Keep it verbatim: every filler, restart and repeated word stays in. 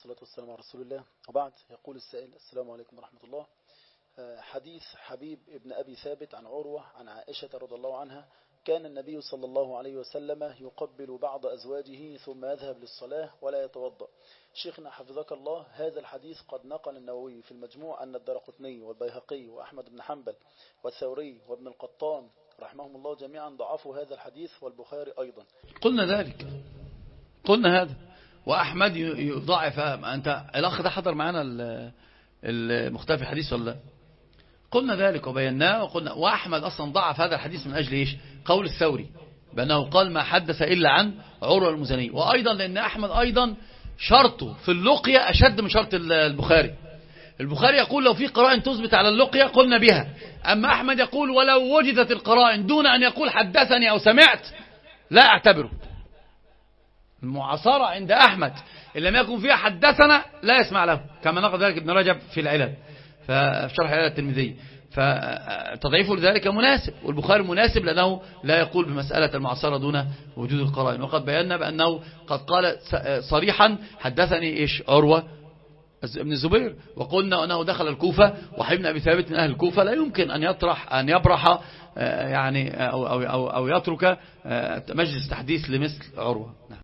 والصلاة والسلام على رسول الله. وبعد، يقول السائل: السلام عليكم ورحمة الله. حديث حبيب ابن أبي ثابت عن عروة عن عائشة رضي الله عنها: كان النبي صلى الله عليه وسلم يقبل بعض أزواجه ثم يذهب للصلاة ولا يتوضأ. شيخنا حفظك الله، هذا الحديث قد نقل النووي في المجموع أن الدرقطني والبيهقي وأحمد بن حنبل والثوري وابن القطان رحمهم الله جميعا ضعفوا هذا الحديث، والبخاري أيضا. قلنا ذلك، قلنا هذا، وأحمد يضاعف. أنت الأخ ده حضر معنا المختلف الحديث ولا لا؟ قلنا ذلك وبيناه وقلنا، وأحمد أصلا ضعف هذا الحديث من أجل إيش؟ قول الثوري بأنه قال ما حدث إلا عن عروة المزني، وأيضا لأن أحمد أيضا شرطه في اللقية أشد من شرط البخاري. البخاري يقول لو في قرائن تثبت على اللقية قلنا بها، أما أحمد يقول ولو وجدت القرائن دون أن يقول حدثني أو سمعت لا أعتبره. المعاصرة عند أحمد إن لم يكن فيها حدثنا لا يسمع له، كما نقل ذلك ابن رجب في العلل في شرح العلل الترمذي. فتضعيفه لذلك مناسب، والبخاري مناسب لأنه لا يقول بمسألة المعاصرة دون وجود القرائن. وقد بينا بأنه قد قال صريحا حدثني إيش؟ عروة ابن الزبير، وقلنا أنه دخل الكوفة وحبن أبي ثابت من أهل الكوفة، لا يمكن أن يطرح أن يبرح يعني أو, أو, أو, أو يترك مجلس تحديث لمثل عروة.